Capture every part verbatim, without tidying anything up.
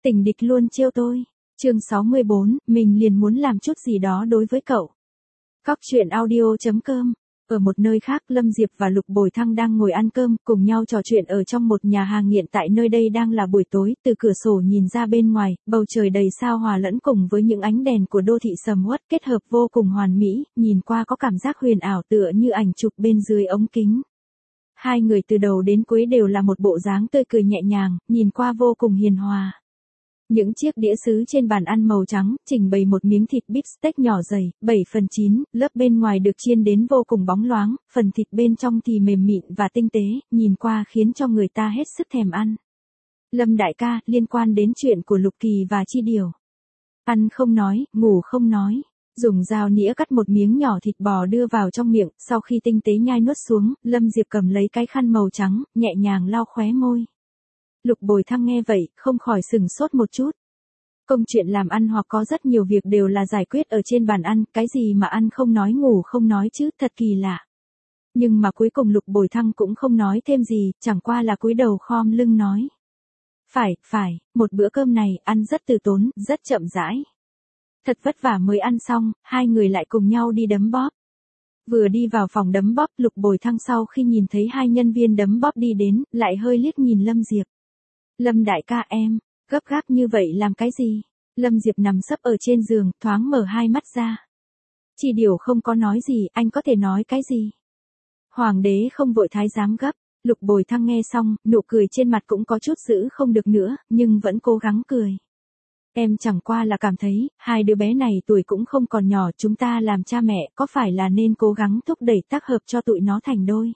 Tình địch luôn trêu tôi. Chương sáu mươi bốn, mình liền muốn làm chút gì đó đối với cậu. Cóc truyện audio chấm com. Ở một nơi khác, Lâm Diệp và Lục Bồi Thăng đang ngồi ăn cơm, cùng nhau trò chuyện ở trong một nhà hàng nghiện. Tại nơi đây đang là buổi tối, từ cửa sổ nhìn ra bên ngoài, bầu trời đầy sao hòa lẫn cùng với những ánh đèn của đô thị sầm uất kết hợp vô cùng hoàn mỹ, nhìn qua có cảm giác huyền ảo tựa như ảnh chụp bên dưới ống kính. Hai người từ đầu đến cuối đều là một bộ dáng tươi cười nhẹ nhàng, nhìn qua vô cùng hiền hòa. Những chiếc đĩa sứ trên bàn ăn màu trắng, trình bày một miếng thịt bíp steak nhỏ dày, bảy phần chín, lớp bên ngoài được chiên đến vô cùng bóng loáng, phần thịt bên trong thì mềm mịn và tinh tế, nhìn qua khiến cho người ta hết sức thèm ăn. Lâm đại ca, liên quan đến chuyện của Lục Kỳ và Chi Điều. Ăn không nói, ngủ không nói. Dùng dao nĩa cắt một miếng nhỏ thịt bò đưa vào trong miệng, sau khi tinh tế nhai nuốt xuống, Lâm Diệp cầm lấy cái khăn màu trắng, nhẹ nhàng lau khóe môi. Lục Bồi Thăng nghe vậy, không khỏi sừng sốt một chút. Công chuyện làm ăn hoặc có rất nhiều việc đều là giải quyết ở trên bàn ăn, cái gì mà ăn không nói ngủ không nói chứ, thật kỳ lạ. Nhưng mà cuối cùng Lục Bồi Thăng cũng không nói thêm gì, chẳng qua là cúi đầu khom lưng nói. Phải, phải, một bữa cơm này, ăn rất từ tốn, rất chậm rãi. Thật vất vả mới ăn xong, hai người lại cùng nhau đi đấm bóp. Vừa đi vào phòng đấm bóp, Lục Bồi Thăng sau khi nhìn thấy hai nhân viên đấm bóp đi đến, lại hơi liếc nhìn Lâm Diệp. Lâm đại ca em, gấp gáp như vậy làm cái gì? Lâm Diệp nằm sấp ở trên giường, thoáng mở hai mắt ra. Chi Điều không có nói gì, anh có thể nói cái gì? Hoàng đế không vội thái giám gấp. Lục Bồi Thăng nghe xong, nụ cười trên mặt cũng có chút giữ không được nữa, nhưng vẫn cố gắng cười. Em chẳng qua là cảm thấy, hai đứa bé này tuổi cũng không còn nhỏ, chúng ta làm cha mẹ có phải là nên cố gắng thúc đẩy tác hợp cho tụi nó thành đôi.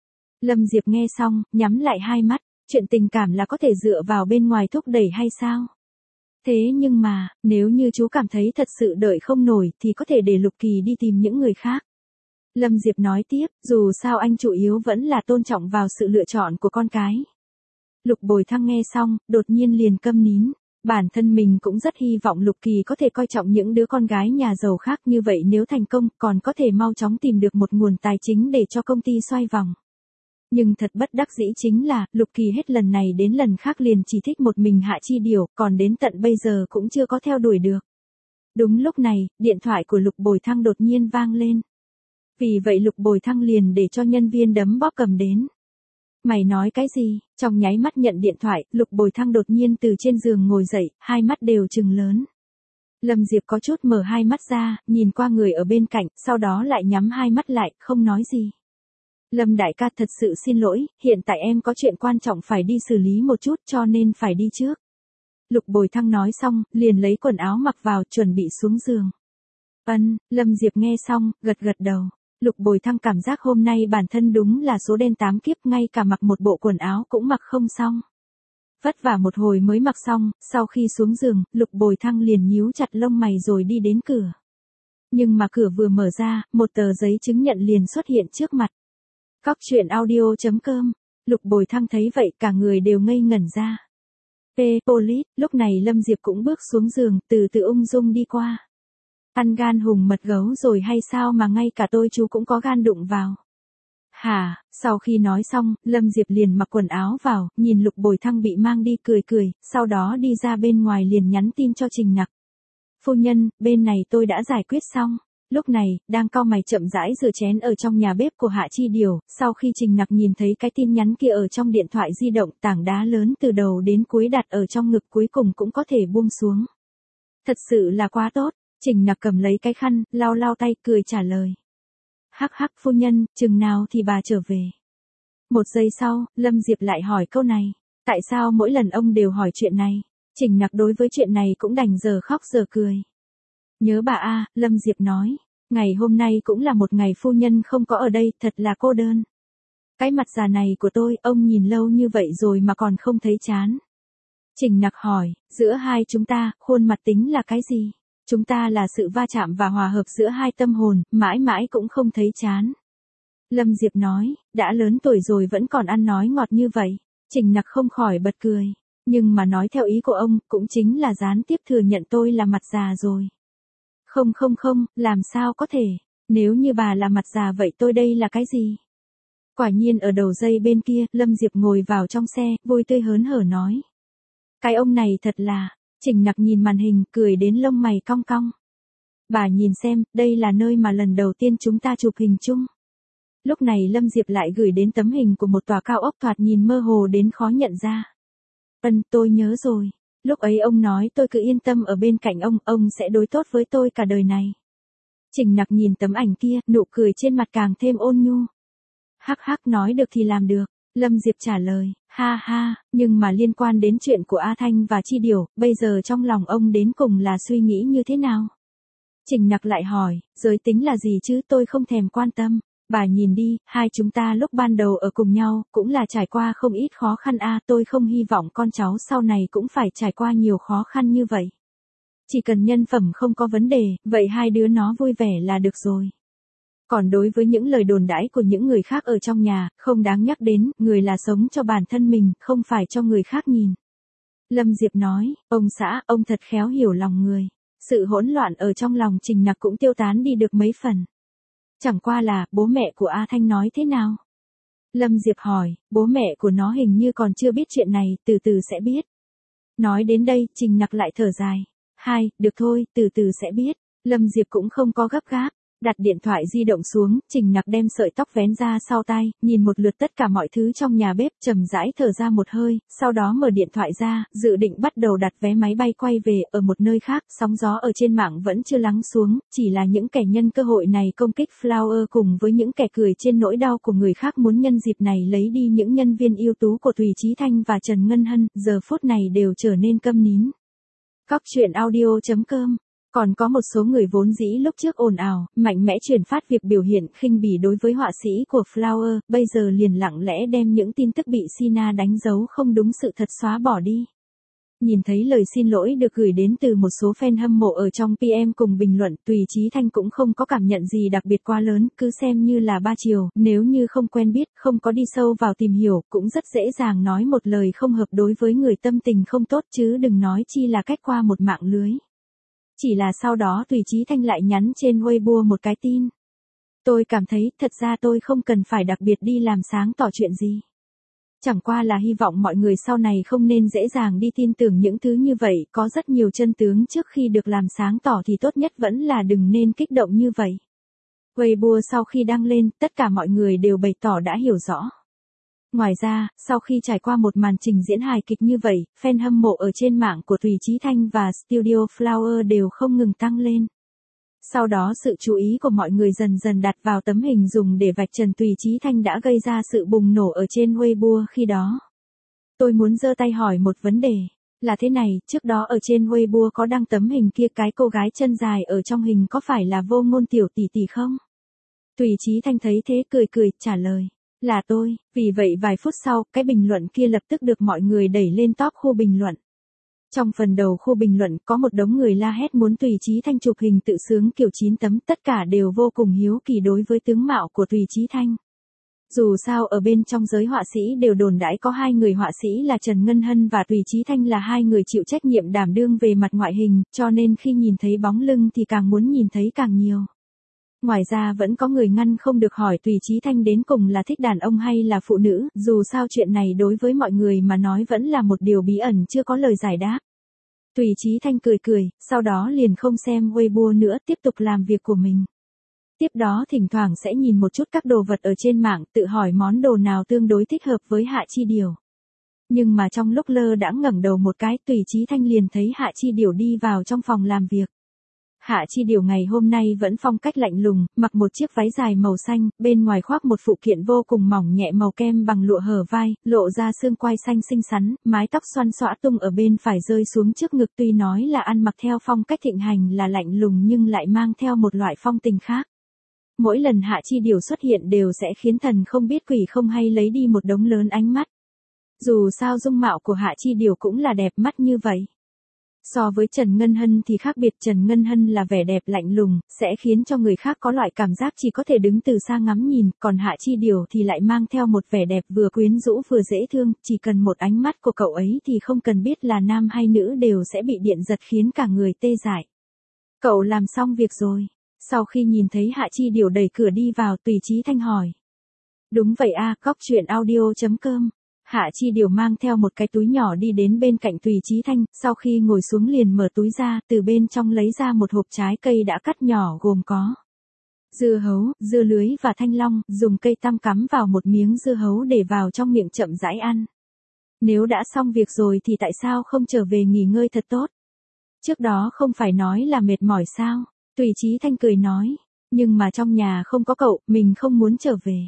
Lâm Diệp nghe xong, nhắm lại hai mắt, chuyện tình cảm là có thể dựa vào bên ngoài thúc đẩy hay sao? Thế nhưng mà, nếu như chú cảm thấy thật sự đợi không nổi thì có thể để Lục Kỳ đi tìm những người khác. Lâm Diệp nói tiếp, dù sao anh chủ yếu vẫn là tôn trọng vào sự lựa chọn của con cái. Lục Bồi Thăng nghe xong, đột nhiên liền câm nín. Bản thân mình cũng rất hy vọng Lục Kỳ có thể coi trọng những đứa con gái nhà giàu khác, như vậy nếu thành công còn có thể mau chóng tìm được một nguồn tài chính để cho công ty xoay vòng. Nhưng thật bất đắc dĩ chính là, Lục Kỳ hết lần này đến lần khác liền chỉ thích một mình Hạ Chi Điều, còn đến tận bây giờ cũng chưa có theo đuổi được. Đúng lúc này, điện thoại của Lục Bồi Thăng đột nhiên vang lên. Vì vậy Lục Bồi Thăng liền để cho nhân viên đấm bóp cầm đến. Mày nói cái gì? Trong nháy mắt nhận điện thoại, Lục Bồi Thăng đột nhiên từ trên giường ngồi dậy, hai mắt đều trừng lớn. Lâm Diệp có chút mở hai mắt ra, nhìn qua người ở bên cạnh, sau đó lại nhắm hai mắt lại, không nói gì. Lâm đại ca, thật sự xin lỗi, hiện tại em có chuyện quan trọng phải đi xử lý một chút cho nên phải đi trước. Lục Bồi Thăng nói xong, liền lấy quần áo mặc vào, chuẩn bị xuống giường. Ân, Lâm Diệp nghe xong, gật gật đầu. Lục Bồi Thăng cảm giác hôm nay bản thân đúng là số đen tám kiếp, ngay cả mặc một bộ quần áo cũng mặc không xong. Vất vả một hồi mới mặc xong, sau khi xuống giường, Lục Bồi Thăng liền nhíu chặt lông mày rồi đi đến cửa. Nhưng mà cửa vừa mở ra, một tờ giấy chứng nhận liền xuất hiện trước mặt. Cóc truyện audio chấm com. Lục Bồi Thăng thấy vậy cả người đều ngây ngẩn ra. P. Police, lúc này Lâm Diệp cũng bước xuống giường, từ từ ung dung đi qua. Ăn gan hùng mật gấu rồi hay sao mà ngay cả tôi chú cũng có gan đụng vào. Hả, sau khi nói xong, Lâm Diệp liền mặc quần áo vào, nhìn Lục Bồi Thăng bị mang đi cười cười, sau đó đi ra bên ngoài liền nhắn tin cho Trình Nặc. Phu nhân, bên này tôi đã giải quyết xong. Lúc này, đang cau mày chậm rãi rửa chén ở trong nhà bếp của Hạ Chi Điều, sau khi Trình Nặc nhìn thấy cái tin nhắn kia ở trong điện thoại di động, tảng đá lớn từ đầu đến cuối đặt ở trong ngực cuối cùng cũng có thể buông xuống. Thật sự là quá tốt. Trình Nặc cầm lấy cái khăn, lau lau tay, cười trả lời. Hắc hắc phu nhân, chừng nào thì bà trở về. Một giây sau, Lâm Diệp lại hỏi câu này. Tại sao mỗi lần ông đều hỏi chuyện này? Trình Nặc đối với chuyện này cũng đành giờ khóc giờ cười. Nhớ bà a, Lâm Diệp nói. Ngày hôm nay cũng là một ngày phu nhân không có ở đây, thật là cô đơn. Cái mặt già này của tôi, ông nhìn lâu như vậy rồi mà còn không thấy chán. Trình Nặc hỏi, giữa hai chúng ta, khuôn mặt tính là cái gì? Chúng ta là sự va chạm và hòa hợp giữa hai tâm hồn, mãi mãi cũng không thấy chán. Lâm Diệp nói, đã lớn tuổi rồi vẫn còn ăn nói ngọt như vậy. Trình Nặc không khỏi bật cười. Nhưng mà nói theo ý của ông, cũng chính là gián tiếp thừa nhận tôi là mặt già rồi. Không không không, làm sao có thể. Nếu như bà là mặt già vậy tôi đây là cái gì? Quả nhiên ở đầu dây bên kia, Lâm Diệp ngồi vào trong xe, vui tươi hớn hở nói. Cái ông này thật là, Trình Nặc nhìn màn hình, cười đến lông mày cong cong. Bà nhìn xem, đây là nơi mà lần đầu tiên chúng ta chụp hình chung. Lúc này Lâm Diệp lại gửi đến tấm hình của một tòa cao ốc thoạt nhìn mơ hồ đến khó nhận ra. Ân, tôi nhớ rồi. Lúc ấy ông nói tôi cứ yên tâm ở bên cạnh ông, ông sẽ đối tốt với tôi cả đời này. Trình Nặc nhìn tấm ảnh kia, nụ cười trên mặt càng thêm ôn nhu. Hắc hắc, nói được thì làm được. Lâm Diệp trả lời, ha ha, nhưng mà liên quan đến chuyện của A Thanh và Chi Điều, bây giờ trong lòng ông đến cùng là suy nghĩ như thế nào? Trình Nặc lại hỏi, giới tính là gì chứ, tôi không thèm quan tâm. Bà nhìn đi, hai chúng ta lúc ban đầu ở cùng nhau, cũng là trải qua không ít khó khăn a, tôi không hy vọng con cháu sau này cũng phải trải qua nhiều khó khăn như vậy. Chỉ cần nhân phẩm không có vấn đề, vậy hai đứa nó vui vẻ là được rồi. Còn đối với những lời đồn đãi của những người khác ở trong nhà, không đáng nhắc đến, người là sống cho bản thân mình, không phải cho người khác nhìn. Lâm Diệp nói, ông xã, ông thật khéo hiểu lòng người. Sự hỗn loạn ở trong lòng Trình Nặc cũng tiêu tán đi được mấy phần. Chẳng qua là, bố mẹ của A Thanh nói thế nào? Lâm Diệp hỏi, bố mẹ của nó hình như còn chưa biết chuyện này, từ từ sẽ biết. Nói đến đây, Trình Nặc lại thở dài. Hai, được thôi, từ từ sẽ biết. Lâm Diệp cũng không có gấp gáp. Đặt điện thoại di động xuống, Trình Nặc đem sợi tóc vén ra sau tai, nhìn một lượt tất cả mọi thứ trong nhà bếp, trầm rãi thở ra một hơi, sau đó mở điện thoại ra, dự định bắt đầu đặt vé máy bay quay về, ở một nơi khác, sóng gió ở trên mạng vẫn chưa lắng xuống, chỉ là những kẻ nhân cơ hội này công kích Flower cùng với những kẻ cười trên nỗi đau của người khác muốn nhân dịp này lấy đi những nhân viên ưu tú của Thùy Chí Thanh và Trần Ngân Hân, giờ phút này đều trở nên câm nín. Cóc truyện audio chấm com. Còn có một số người vốn dĩ lúc trước ồn ào, mạnh mẽ truyền phát việc biểu hiện khinh bỉ đối với họa sĩ của Flower, bây giờ liền lặng lẽ đem những tin tức bị Sina đánh dấu không đúng sự thật xóa bỏ đi. Nhìn thấy lời xin lỗi được gửi đến từ một số fan hâm mộ ở trong pê em cùng bình luận, Thùy Chí Thanh cũng không có cảm nhận gì đặc biệt quá lớn, cứ xem như là ba chiều, nếu như không quen biết, không có đi sâu vào tìm hiểu, cũng rất dễ dàng nói một lời không hợp đối với người tâm tình không tốt chứ đừng nói chi là cách qua một mạng lưới. Chỉ là sau đó Thùy Chí Thanh lại nhắn trên Weibo một cái tin. Tôi cảm thấy, thật ra tôi không cần phải đặc biệt đi làm sáng tỏ chuyện gì. Chẳng qua là hy vọng mọi người sau này không nên dễ dàng đi tin tưởng những thứ như vậy, có rất nhiều chân tướng trước khi được làm sáng tỏ thì tốt nhất vẫn là đừng nên kích động như vậy. Weibo sau khi đăng lên, tất cả mọi người đều bày tỏ đã hiểu rõ. Ngoài ra, sau khi trải qua một màn trình diễn hài kịch như vậy, fan hâm mộ ở trên mạng của Thùy Chí Thanh và Studio Flower đều không ngừng tăng lên. Sau đó sự chú ý của mọi người dần dần đặt vào tấm hình dùng để vạch trần Thùy Chí Thanh đã gây ra sự bùng nổ ở trên Weibo khi đó. Tôi muốn giơ tay hỏi một vấn đề. Là thế này, trước đó ở trên Weibo có đăng tấm hình kia, cái cô gái chân dài ở trong hình có phải là Vô Ngôn tiểu tỷ tỷ không? Thùy Chí Thanh thấy thế cười cười, trả lời. Là tôi, vì vậy vài phút sau, cái bình luận kia lập tức được mọi người đẩy lên top khu bình luận. Trong phần đầu khu bình luận có một đống người la hét muốn Thùy Chí Thanh chụp hình tự sướng kiểu chín tấm, tất cả đều vô cùng hiếu kỳ đối với tướng mạo của Thùy Chí Thanh. Dù sao ở bên trong giới họa sĩ đều đồn đãi có hai người họa sĩ là Trần Ngân Hân và Thùy Chí Thanh là hai người chịu trách nhiệm đảm đương về mặt ngoại hình, cho nên khi nhìn thấy bóng lưng thì càng muốn nhìn thấy càng nhiều. Ngoài ra vẫn có người ngăn không được hỏi Thùy Chí Thanh đến cùng là thích đàn ông hay là phụ nữ, dù sao chuyện này đối với mọi người mà nói vẫn là một điều bí ẩn chưa có lời giải đáp. Thùy Chí Thanh cười cười, sau đó liền không xem Weibo nữa, tiếp tục làm việc của mình. Tiếp đó thỉnh thoảng sẽ nhìn một chút các đồ vật ở trên mạng, tự hỏi món đồ nào tương đối thích hợp với Hạ Chi Điều. Nhưng mà trong lúc lơ đãng ngẩng đầu một cái, Thùy Chí Thanh liền thấy Hạ Chi Điều đi vào trong phòng làm việc. Hạ Chi Điều ngày hôm nay vẫn phong cách lạnh lùng, mặc một chiếc váy dài màu xanh, bên ngoài khoác một phụ kiện vô cùng mỏng nhẹ màu kem bằng lụa hở vai, lộ ra xương quai xanh xinh xắn, mái tóc xoăn xõa tung ở bên phải rơi xuống trước ngực, tuy nói là ăn mặc theo phong cách thịnh hành là lạnh lùng nhưng lại mang theo một loại phong tình khác. Mỗi lần Hạ Chi Điều xuất hiện đều sẽ khiến thần không biết quỷ không hay lấy đi một đống lớn ánh mắt. Dù sao dung mạo của Hạ Chi Điều cũng là đẹp mắt như vậy. So với Trần Ngân Hân thì khác biệt, Trần Ngân Hân là vẻ đẹp lạnh lùng, sẽ khiến cho người khác có loại cảm giác chỉ có thể đứng từ xa ngắm nhìn, còn Hạ Chi Điều thì lại mang theo một vẻ đẹp vừa quyến rũ vừa dễ thương, chỉ cần một ánh mắt của cậu ấy thì không cần biết là nam hay nữ đều sẽ bị điện giật khiến cả người tê dại. Cậu làm xong việc rồi. Sau khi nhìn thấy Hạ Chi Điều đẩy cửa đi vào, Thùy Chí Thanh hỏi. Đúng vậy a, cóc truyện audio chấm com. Hạ Chi Điều mang theo một cái túi nhỏ đi đến bên cạnh Tùy Chí Thanh, sau khi ngồi xuống liền mở túi ra, từ bên trong lấy ra một hộp trái cây đã cắt nhỏ gồm có dưa hấu, dưa lưới và thanh long, dùng cây tăm cắm vào một miếng dưa hấu để vào trong miệng chậm rãi ăn. Nếu đã xong việc rồi thì tại sao không trở về nghỉ ngơi thật tốt? Trước đó không phải nói là mệt mỏi sao? Tùy Chí Thanh cười nói, nhưng mà trong nhà không có cậu, mình không muốn trở về.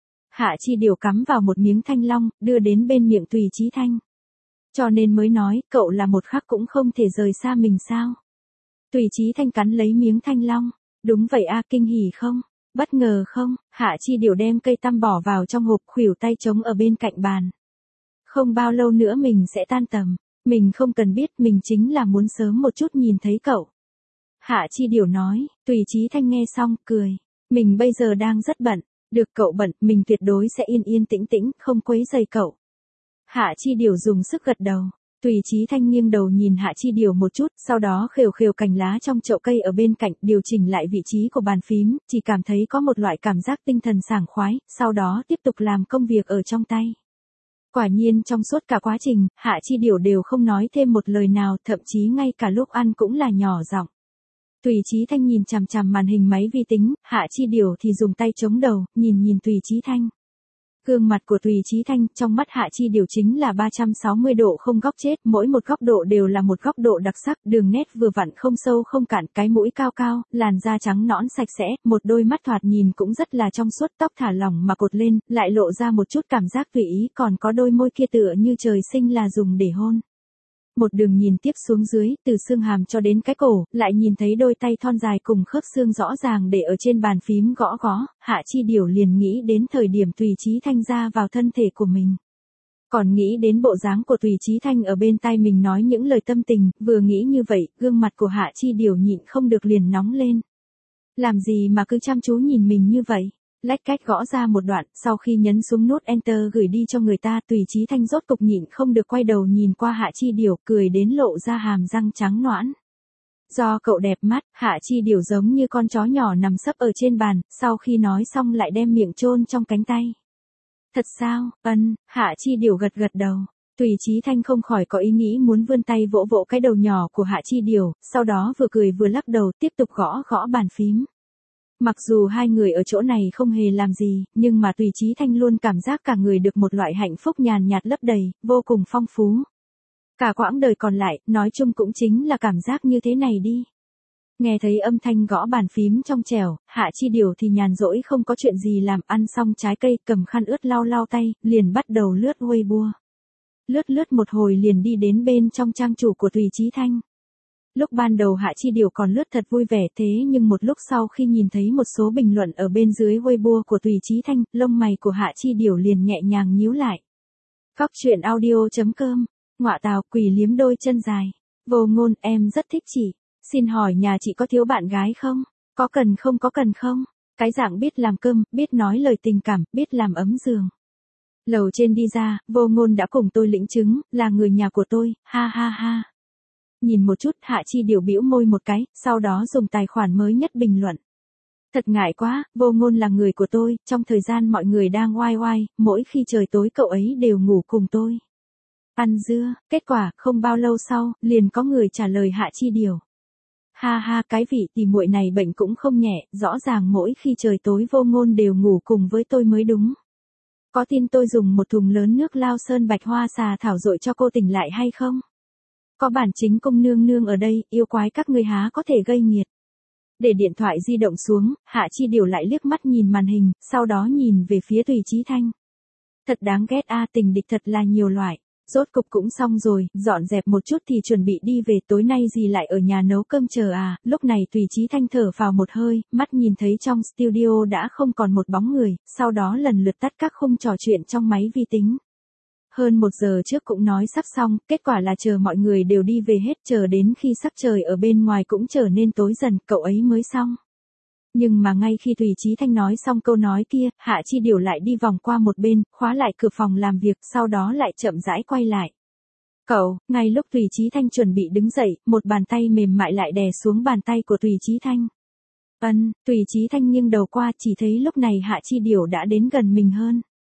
Hạ Chi Điều cắm vào một miếng thanh long, đưa đến bên miệng Tùy Chí Thanh. Cho nên mới nói, cậu là một khắc cũng không thể rời xa mình sao? Tùy Chí Thanh cắn lấy miếng thanh long. Đúng vậy a, kinh hỉ không? Bất ngờ không? Hạ Chi Điều đem cây tăm bỏ vào trong hộp, khuỷu tay trống ở bên cạnh bàn. Không bao lâu nữa mình sẽ tan tầm. Mình không cần biết, mình chính là muốn sớm một chút nhìn thấy cậu. Hạ Chi Điều nói. Tùy Chí Thanh nghe xong, cười. Mình bây giờ đang rất bận. Được cậu bận, mình tuyệt đối sẽ yên yên tĩnh tĩnh, không quấy rầy cậu. Hạ Chi Điều dùng sức gật đầu. Tùy Chí Thanh nghiêng đầu nhìn Hạ Chi Điều một chút, sau đó khều khều cành lá trong chậu cây ở bên cạnh, điều chỉnh lại vị trí của bàn phím, chỉ cảm thấy có một loại cảm giác tinh thần sảng khoái, sau đó tiếp tục làm công việc ở trong tay. Quả nhiên trong suốt cả quá trình, Hạ Chi Điều đều không nói thêm một lời nào, thậm chí ngay cả lúc ăn cũng là nhỏ giọng. Tùy Chí Thanh nhìn chằm chằm màn hình máy vi tính, Hạ Chi Điều thì dùng tay chống đầu, nhìn nhìn Tùy Chí Thanh. Gương mặt của Tùy Chí Thanh trong mắt Hạ Chi Điều chính là ba trăm sáu mươi độ không góc chết, mỗi một góc độ đều là một góc độ đặc sắc, đường nét vừa vặn không sâu không cạn, cái mũi cao cao, làn da trắng nõn sạch sẽ, một đôi mắt thoạt nhìn cũng rất là trong suốt, tóc thả lỏng mà cột lên, lại lộ ra một chút cảm giác tùy ý, còn có đôi môi kia tựa như trời sinh là dùng để hôn. Một đường nhìn tiếp xuống dưới, từ xương hàm cho đến cái cổ, lại nhìn thấy đôi tay thon dài cùng khớp xương rõ ràng để ở trên bàn phím gõ gõ, Hạ Chi Điều liền nghĩ đến thời điểm Tùy Chí Thanh ra vào thân thể của mình. Còn nghĩ đến bộ dáng của Tùy Chí Thanh ở bên tai mình nói những lời tâm tình, vừa nghĩ như vậy, gương mặt của Hạ Chi Điều nhịn không được liền nóng lên. Làm gì mà cứ chăm chú nhìn mình như vậy? Lách cách gõ ra một đoạn, sau khi nhấn xuống nút Enter gửi đi cho người ta, Tùy Chí Thanh rốt cục nhịn không được quay đầu nhìn qua Hạ Chi Điều, cười đến lộ ra hàm răng trắng nõn. Do cậu đẹp mắt, Hạ Chi Điều giống như con chó nhỏ nằm sấp ở trên bàn, sau khi nói xong lại đem miệng chôn trong cánh tay. Thật sao? Ân, Hạ Chi Điều gật gật đầu. Tùy Chí Thanh không khỏi có ý nghĩ muốn vươn tay vỗ vỗ cái đầu nhỏ của Hạ Chi Điều, sau đó vừa cười vừa lắc đầu tiếp tục gõ gõ bàn phím. Mặc dù hai người ở chỗ này không hề làm gì, nhưng mà Tùy Chí Thanh luôn cảm giác cả người được một loại hạnh phúc nhàn nhạt lấp đầy, vô cùng phong phú. Cả quãng đời còn lại, nói chung cũng chính là cảm giác như thế này đi. Nghe thấy âm thanh gõ bàn phím trong trẻo, Hạ Chi Điều thì nhàn rỗi không có chuyện gì làm, ăn xong trái cây, cầm khăn ướt lau lau tay, liền bắt đầu lướt Weibo. Lướt lướt một hồi liền đi đến bên trong trang chủ của Tùy Chí Thanh. Lúc ban đầu Hạ Chi Điều còn lướt thật vui vẻ, thế nhưng một lúc sau khi nhìn thấy một số bình luận ở bên dưới Weibo của Tùy Chí Thanh, lông mày của Hạ Chi Điều liền nhẹ nhàng nhíu lại. Cóc truyện audio chấm com, ngọa tào, quỷ liếm đôi chân dài. Vô Ngôn, em rất thích chị. Xin hỏi nhà chị có thiếu bạn gái không? Có cần không có cần không? Cái dạng biết làm cơm, biết nói lời tình cảm, biết làm ấm giường. Lầu trên đi ra, Vô Ngôn đã cùng tôi lĩnh chứng, là người nhà của tôi, ha ha ha. Nhìn một chút, Hạ Chi Điều bĩu môi một cái, sau đó dùng tài khoản mới nhất bình luận. Thật ngại quá, Vô Ngôn là người của tôi, trong thời gian mọi người đang oai oai, mỗi khi trời tối cậu ấy đều ngủ cùng tôi. Ăn dưa, kết quả, không bao lâu sau, liền có người trả lời Hạ Chi Điều. Ha ha, cái vị tỷ muội này bệnh cũng không nhẹ, rõ ràng mỗi khi trời tối Vô Ngôn đều ngủ cùng với tôi mới đúng. Có tin tôi dùng một thùng lớn nước lao sơn bạch hoa xà thảo dội cho cô tỉnh lại hay không? Có bản chính công nương nương ở đây, yêu quái các ngươi há có thể gây nghiệt. Để điện thoại di động xuống, Hạ Chi Điều lại liếc mắt nhìn màn hình, sau đó nhìn về phía Tùy Chí Thanh. Thật đáng ghét a, tình địch thật là nhiều loại. Rốt cục cũng xong rồi, dọn dẹp một chút thì chuẩn bị đi về, tối nay gì lại ở nhà nấu cơm chờ à. Lúc này Tùy Chí Thanh thở vào một hơi, mắt nhìn thấy trong studio đã không còn một bóng người, sau đó lần lượt tắt các khung trò chuyện trong máy vi tính. Hơn một giờ trước cũng nói sắp xong, kết quả là chờ mọi người đều đi về hết, chờ đến khi sắc trời ở bên ngoài cũng trở nên tối dần, cậu ấy mới xong. Nhưng mà ngay khi Tùy Chí Thanh nói xong câu nói kia, Hạ Chi Điều lại đi vòng qua một bên, khóa lại cửa phòng làm việc, sau đó lại chậm rãi quay lại. Cậu, ngay lúc Tùy Chí Thanh chuẩn bị đứng dậy, một bàn tay mềm mại lại đè xuống bàn tay của Tùy Chí Thanh. Ân, Tùy Chí Thanh nghiêng đầu qua, chỉ thấy lúc này Hạ Chi Điều đã đến gần mình hơn.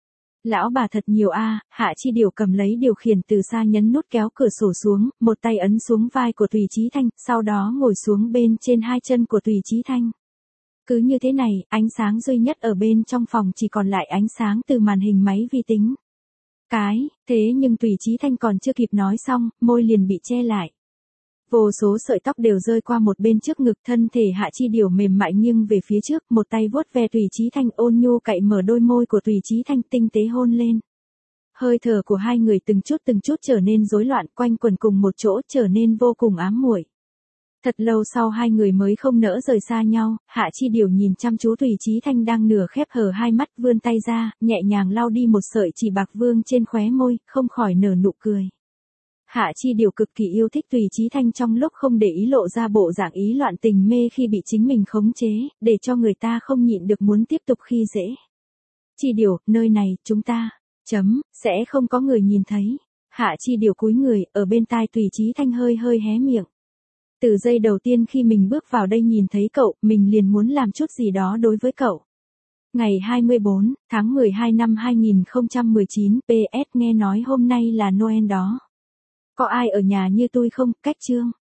Lão bà thật nhiều a, Hạ Chi Điều cầm lấy điều khiển từ xa nhấn nút kéo cửa sổ xuống, một tay ấn xuống vai của Tùy Chí Thanh, sau đó ngồi xuống bên trên hai chân của Tùy Chí Thanh. Cứ như thế này, ánh sáng duy nhất ở bên trong phòng chỉ còn lại ánh sáng từ màn hình máy vi tính. Cái, thế nhưng Tùy Chí Thanh còn chưa kịp nói xong, môi liền bị che lại. Vô số sợi tóc đều rơi qua một bên trước ngực, thân thể Hạ Chi Điều mềm mại nghiêng về phía trước, một tay vuốt ve Tùy Chí Thanh, ôn nhu cạy mở đôi môi của Tùy Chí Thanh, tinh tế hôn lên. Hơi thở của hai người từng chút từng chút trở nên rối loạn, quanh quẩn cùng một chỗ, trở nên vô cùng ám muội. Thật lâu sau hai người mới không nỡ rời xa nhau, Hạ Chi Điều nhìn chăm chú Tùy Chí Thanh đang nửa khép hờ hai mắt, vươn tay ra, nhẹ nhàng lau đi một sợi chỉ bạc vương trên khóe môi, không khỏi nở nụ cười. Hạ Chi Điều cực kỳ yêu thích Tùy Chí Thanh trong lúc không để ý lộ ra bộ dạng ý loạn tình mê khi bị chính mình khống chế, để cho người ta không nhịn được muốn tiếp tục khi dễ. Chi Điều, nơi này, chúng ta, chấm, sẽ không có người nhìn thấy. Hạ Chi Điều cúi người, ở bên tai Tùy Chí Thanh hơi hơi hé miệng. Từ giây đầu tiên khi mình bước vào đây nhìn thấy cậu, mình liền muốn làm chút gì đó đối với cậu. Ngày hai mươi bốn tháng mười hai năm hai nghìn không trăm mười chín, pê ét nghe nói hôm nay là Noel đó. Có ai ở nhà như tôi không, cách chương.